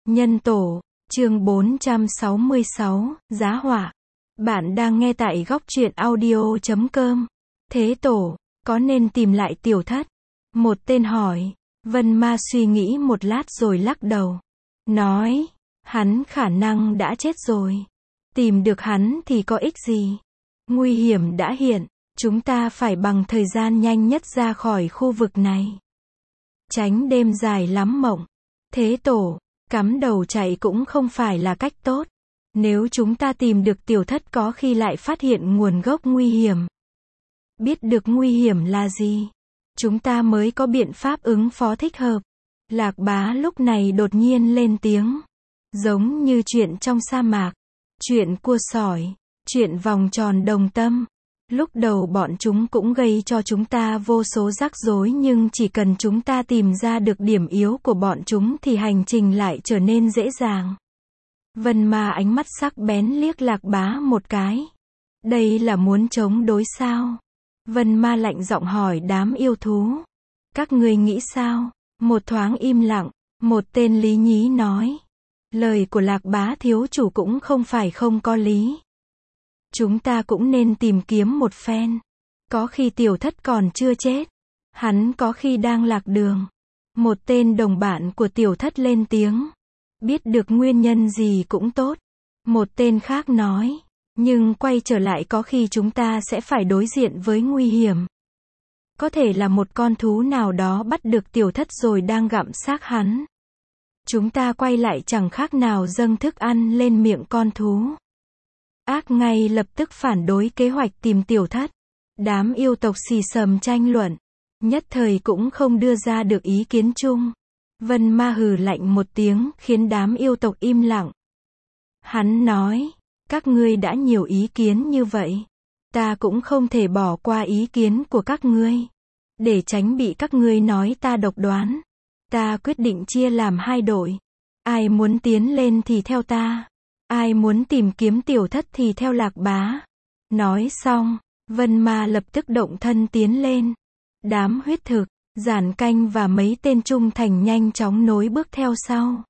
Nhân tổ, chương 466, giá họa. Bạn đang nghe tại góc truyện audio.com. Thế tổ, có nên tìm lại tiểu thất? Một tên hỏi. Vân Ma suy nghĩ một lát rồi lắc đầu. Nói, hắn khả năng đã chết rồi. Tìm được hắn thì có ích gì? Nguy hiểm đã hiện, chúng ta phải bằng thời gian nhanh nhất ra khỏi khu vực này. Tránh đêm dài lắm mộng. Thế tổ, cắm đầu chạy cũng không phải là cách tốt. Nếu chúng ta tìm được tiểu thất có khi lại phát hiện nguồn gốc nguy hiểm. Biết được nguy hiểm là gì, chúng ta mới có biện pháp ứng phó thích hợp. Lạc Bá lúc này đột nhiên lên tiếng. Giống như chuyện trong sa mạc, chuyện cua sỏi, chuyện vòng tròn đồng tâm. Lúc đầu bọn chúng cũng gây cho chúng ta vô số rắc rối, nhưng chỉ cần chúng ta tìm ra được điểm yếu của bọn chúng thì hành trình lại trở nên dễ dàng. Vân Ma ánh mắt sắc bén liếc Lạc Bá một cái. Đây là muốn chống đối sao? Vân Ma lạnh giọng hỏi đám yêu thú. Các ngươi nghĩ sao? Một thoáng im lặng, một tên lý nhí nói. Lời của Lạc Bá thiếu chủ cũng không phải không có lý. Chúng ta cũng nên tìm kiếm một phen. Có khi tiểu thất còn chưa chết. Hắn có khi đang lạc đường. Một tên đồng bạn của tiểu thất lên tiếng. Biết được nguyên nhân gì cũng tốt. Một tên khác nói. Nhưng quay trở lại có khi chúng ta sẽ phải đối diện với nguy hiểm. Có thể là một con thú nào đó bắt được tiểu thất rồi đang gặm xác hắn. Chúng ta quay lại chẳng khác nào dâng thức ăn lên miệng con thú. Ác ngay lập tức phản đối kế hoạch tìm tiểu thất. Đám yêu tộc xì xầm tranh luận. Nhất thời cũng không đưa ra được ý kiến chung. Vân Ma hừ lạnh một tiếng khiến đám yêu tộc im lặng. Hắn nói, các ngươi đã nhiều ý kiến như vậy. Ta cũng không thể bỏ qua ý kiến của các ngươi. Để tránh bị các ngươi nói ta độc đoán. Ta quyết định chia làm hai đội. Ai muốn tiến lên thì theo ta. Ai muốn tìm kiếm tiểu thất thì theo Lạc Bá. Nói xong, Vân Ma lập tức động thân tiến lên. Đám huyết thực, Giản Canh và mấy tên trung thành nhanh chóng nối bước theo sau.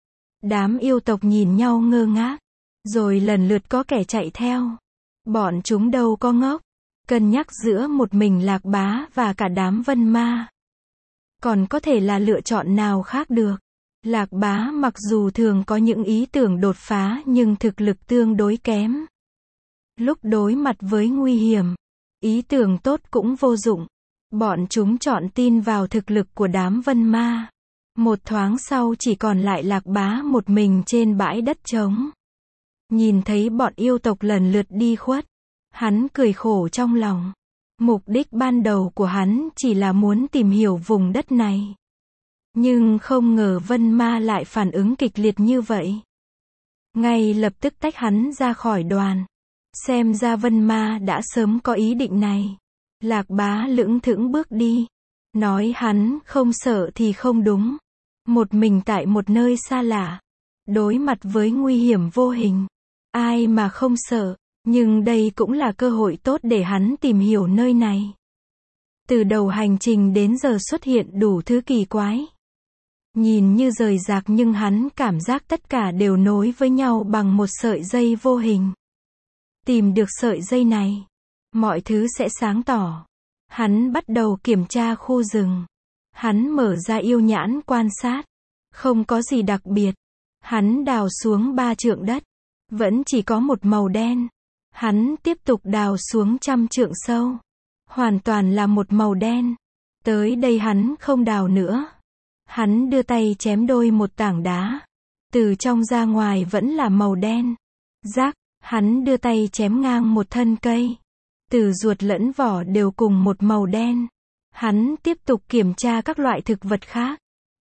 Đám yêu tộc nhìn nhau ngơ ngác. Rồi lần lượt có kẻ chạy theo. Bọn chúng đâu có ngốc. Cân nhắc giữa một mình Lạc Bá và cả đám Vân Ma. Còn có thể là lựa chọn nào khác được. Lạc Bá mặc dù thường có những ý tưởng đột phá nhưng thực lực tương đối kém. Lúc đối mặt với nguy hiểm, ý tưởng tốt cũng vô dụng. Bọn chúng chọn tin vào thực lực của đám Vân Ma. Một thoáng sau chỉ còn lại Lạc Bá một mình trên bãi đất trống. Nhìn thấy bọn yêu tộc lần lượt đi khuất, hắn cười khổ trong lòng. Mục đích ban đầu của hắn chỉ là muốn tìm hiểu vùng đất này. Nhưng không ngờ Vân Ma lại phản ứng kịch liệt như vậy. Ngay lập tức tách hắn ra khỏi đoàn. Xem ra Vân Ma đã sớm có ý định này. Lạc Bá lững thững bước đi. Nói hắn không sợ thì không đúng. Một mình tại một nơi xa lạ. Đối mặt với nguy hiểm vô hình. Ai mà không sợ. Nhưng đây cũng là cơ hội tốt để hắn tìm hiểu nơi này. Từ đầu hành trình đến giờ xuất hiện đủ thứ kỳ quái. Nhìn như rời rạc nhưng hắn cảm giác tất cả đều nối với nhau bằng một sợi dây vô hình. Tìm được sợi dây này, mọi thứ sẽ sáng tỏ. Hắn bắt đầu kiểm tra khu rừng. Hắn mở ra yêu nhãn quan sát. Không có gì đặc biệt. Hắn đào xuống 3 trượng đất. Vẫn chỉ có một màu đen. Hắn tiếp tục đào xuống 100 trượng sâu. Hoàn toàn là một màu đen. Tới đây hắn không đào nữa. Hắn đưa tay chém đôi một tảng đá. Từ trong ra ngoài vẫn là màu đen. Rắc, hắn đưa tay chém ngang một thân cây. Từ ruột lẫn vỏ đều cùng một màu đen. Hắn tiếp tục kiểm tra các loại thực vật khác.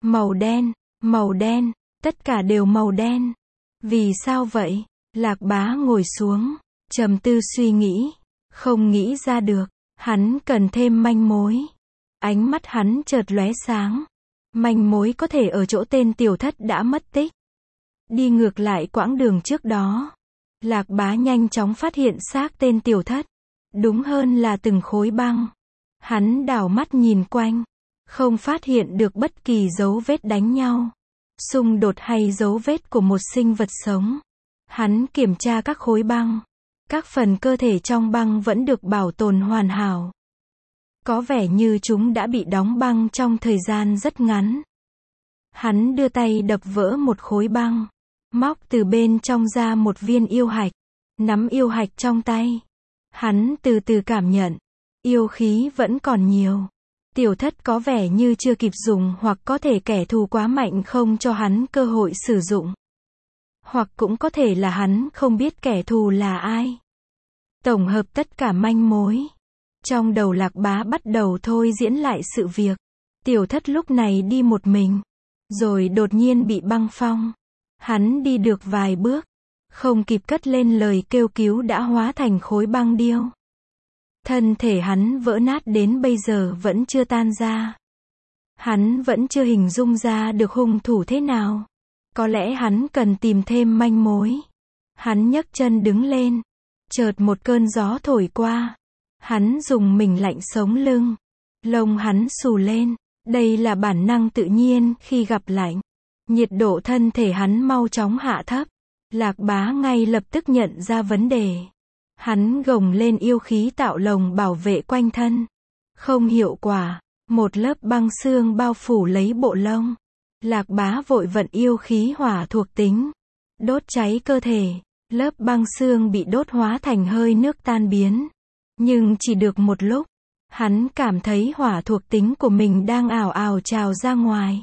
Màu đen, tất cả đều màu đen. Vì sao vậy? Lạc Bá ngồi xuống, trầm tư suy nghĩ. Không nghĩ ra được, hắn cần thêm manh mối. Ánh mắt hắn chợt lóe sáng. Manh mối có thể ở chỗ tên tiểu thất đã mất tích. Đi ngược lại quãng đường trước đó. Lạc Bá nhanh chóng phát hiện xác tên tiểu thất. Đúng hơn là từng khối băng. Hắn đảo mắt nhìn quanh. Không phát hiện được bất kỳ dấu vết đánh nhau. xung đột hay dấu vết của một sinh vật sống. Hắn kiểm tra các khối băng. Các phần cơ thể trong băng vẫn được bảo tồn hoàn hảo. Có vẻ như chúng đã bị đóng băng trong thời gian rất ngắn. Hắn đưa tay đập vỡ một khối băng, móc từ bên trong ra một viên yêu hạch, nắm yêu hạch trong tay. Hắn từ từ cảm nhận, yêu khí vẫn còn nhiều. Tiểu thất có vẻ như chưa kịp dùng, hoặc có thể kẻ thù quá mạnh không cho hắn cơ hội sử dụng. Hoặc cũng có thể là hắn không biết kẻ thù là ai. Tổng hợp tất cả manh mối. Trong đầu Lạc Bá bắt đầu thôi diễn lại sự việc. Tiểu thất lúc này đi một mình. Rồi đột nhiên bị băng phong. Hắn đi được vài bước. Không kịp cất lên lời kêu cứu đã hóa thành khối băng điêu. Thân thể hắn vỡ nát đến bây giờ vẫn chưa tan ra. Hắn vẫn chưa hình dung ra được hung thủ thế nào. Có lẽ hắn cần tìm thêm manh mối. Hắn nhấc chân đứng lên. Chợt một cơn gió thổi qua. Hắn dùng mình lạnh sống lưng. Lông hắn xù lên. Đây là bản năng tự nhiên khi gặp lạnh. Nhiệt độ thân thể hắn mau chóng hạ thấp. Lạc Bá ngay lập tức nhận ra vấn đề. Hắn gồng lên yêu khí tạo lồng bảo vệ quanh thân. Không hiệu quả. Một lớp băng xương bao phủ lấy bộ lông. Lạc Bá vội vận yêu khí hỏa thuộc tính. Đốt cháy cơ thể. Lớp băng xương bị đốt hóa thành hơi nước tan biến. Nhưng chỉ được một lúc. Hắn cảm thấy hỏa thuộc tính của mình đang ào ào trào ra ngoài.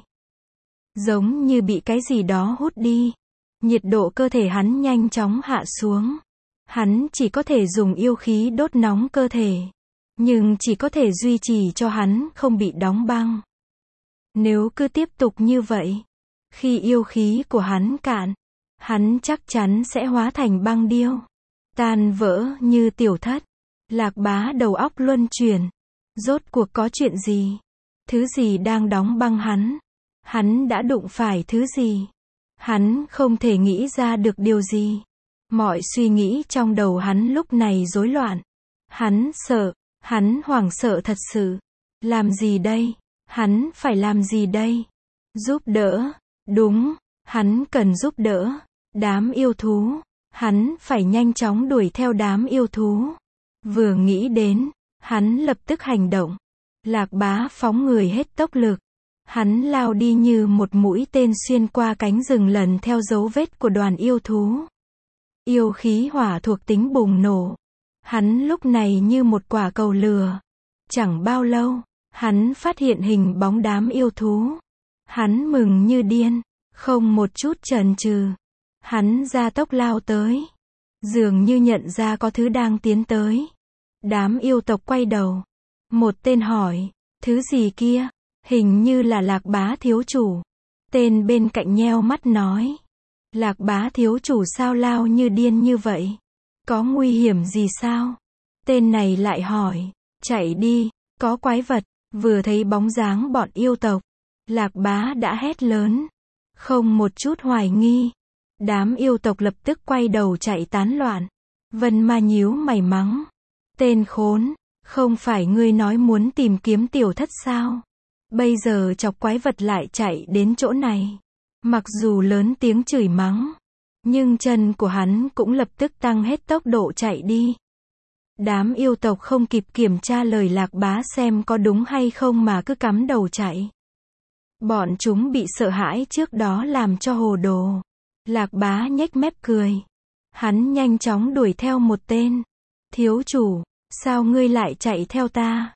Giống như bị cái gì đó hút đi. Nhiệt độ cơ thể hắn nhanh chóng hạ xuống. Hắn chỉ có thể dùng yêu khí đốt nóng cơ thể. Nhưng chỉ có thể duy trì cho hắn không bị đóng băng. Nếu cứ tiếp tục như vậy, khi yêu khí của hắn cạn, hắn chắc chắn sẽ hóa thành băng điêu. Tan vỡ như tiểu thất. Lạc Bá đầu óc luân chuyển. Rốt cuộc có chuyện gì? Thứ gì đang đóng băng hắn? Hắn đã đụng phải thứ gì? Hắn không thể nghĩ ra được điều gì. Mọi suy nghĩ trong đầu hắn lúc này rối loạn. Hắn sợ. Hắn hoảng sợ thật sự. Làm gì đây? Hắn phải làm gì đây? Giúp đỡ. Đúng. Hắn cần giúp đỡ. Đám yêu thú. Hắn phải nhanh chóng đuổi theo đám yêu thú. Vừa nghĩ đến, hắn lập tức hành động. Lạc Bá phóng người hết tốc lực. Hắn lao đi như một mũi tên xuyên qua cánh rừng lần theo dấu vết của đoàn yêu thú. Yêu khí hỏa thuộc tính bùng nổ. Hắn lúc này như một quả cầu lửa. Chẳng bao lâu, hắn phát hiện hình bóng đám yêu thú. Hắn mừng như điên, không một chút chần chừ. Hắn gia tốc lao tới. Dường như nhận ra có thứ đang tiến tới. Đám yêu tộc quay đầu. Một tên hỏi, thứ gì kia? Hình như là Lạc Bá thiếu chủ. Tên bên cạnh nheo mắt nói. Lạc Bá thiếu chủ sao lao như điên như vậy? Có nguy hiểm gì sao? Tên này lại hỏi. Chạy đi, có quái vật. Vừa thấy bóng dáng bọn yêu tộc, Lạc Bá đã hét lớn. Không một chút hoài nghi. Đám yêu tộc lập tức quay đầu chạy tán loạn. Vân Ma nhíu mày mắng. Tên khốn, không phải ngươi nói muốn tìm kiếm tiểu thất sao? Bây giờ chọc quái vật lại chạy đến chỗ này. Mặc dù lớn tiếng chửi mắng, nhưng chân của hắn cũng lập tức tăng hết tốc độ chạy đi. Đám yêu tộc không kịp kiểm tra lời Lạc Bá xem có đúng hay không mà cứ cắm đầu chạy. Bọn chúng bị sợ hãi trước đó làm cho hồ đồ. Lạc Bá nhếch mép cười. Hắn nhanh chóng đuổi theo một tên. Thiếu chủ, sao ngươi lại chạy theo ta?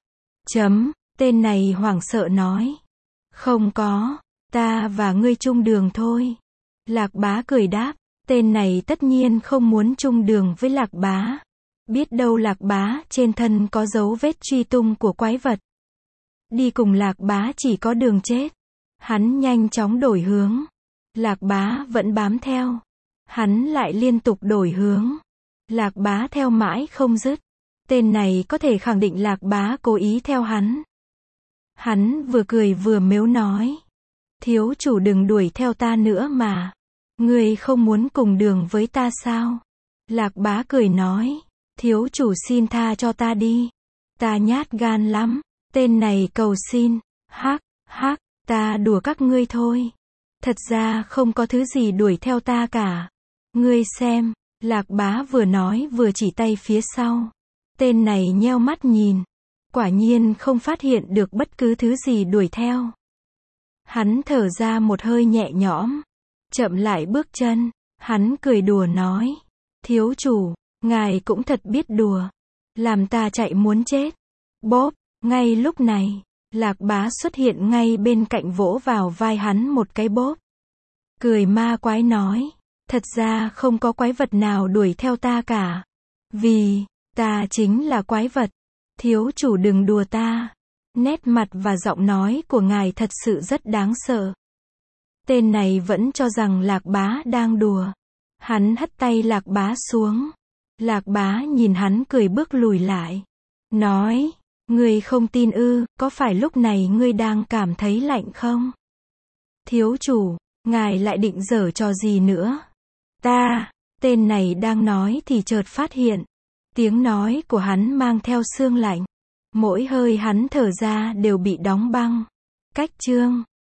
Tên này hoảng sợ nói. Không có, ta và ngươi chung đường thôi. Lạc Bá cười đáp. Tên này tất nhiên không muốn chung đường với Lạc Bá. Biết đâu Lạc Bá trên thân có dấu vết truy tung của quái vật. Đi cùng Lạc Bá chỉ có đường chết. Hắn nhanh chóng đổi hướng. Lạc Bá vẫn bám theo. Hắn lại liên tục đổi hướng. Lạc Bá theo mãi không dứt. Tên này có thể khẳng định Lạc Bá cố ý theo hắn. Hắn vừa cười vừa mếu nói. Thiếu chủ đừng đuổi theo ta nữa mà. Ngươi không muốn cùng đường với ta sao? Lạc Bá cười nói. Thiếu chủ xin tha cho ta đi. Ta nhát gan lắm. Tên này cầu xin. Hắc, ta đùa các ngươi thôi. Thật ra không có thứ gì đuổi theo ta cả. Ngươi xem, Lạc Bá vừa nói vừa chỉ tay phía sau. Tên này nheo mắt nhìn. Quả nhiên không phát hiện được bất cứ thứ gì đuổi theo. Hắn thở ra một hơi nhẹ nhõm. Chậm lại bước chân. Hắn cười đùa nói. Thiếu chủ, ngài cũng thật biết đùa. Làm ta chạy muốn chết. Bốp, ngay lúc này, Lạc Bá xuất hiện ngay bên cạnh vỗ vào vai hắn một cái bốp. Cười ma quái nói. Thật ra không có quái vật nào đuổi theo ta cả. Vì, ta chính là quái vật. Thiếu chủ đừng đùa ta. Nét mặt và giọng nói của ngài thật sự rất đáng sợ. Tên này vẫn cho rằng Lạc Bá đang đùa. Hắn hất tay Lạc Bá xuống. Lạc Bá nhìn hắn cười bước lùi lại. Nói, ngươi không tin ư, có phải lúc này ngươi đang cảm thấy lạnh không? Thiếu chủ, ngài lại định giở trò gì nữa? Tên này đang nói thì chợt phát hiện. Tiếng nói của hắn mang theo xương lạnh. Mỗi hơi hắn thở ra đều bị đóng băng. Cách chương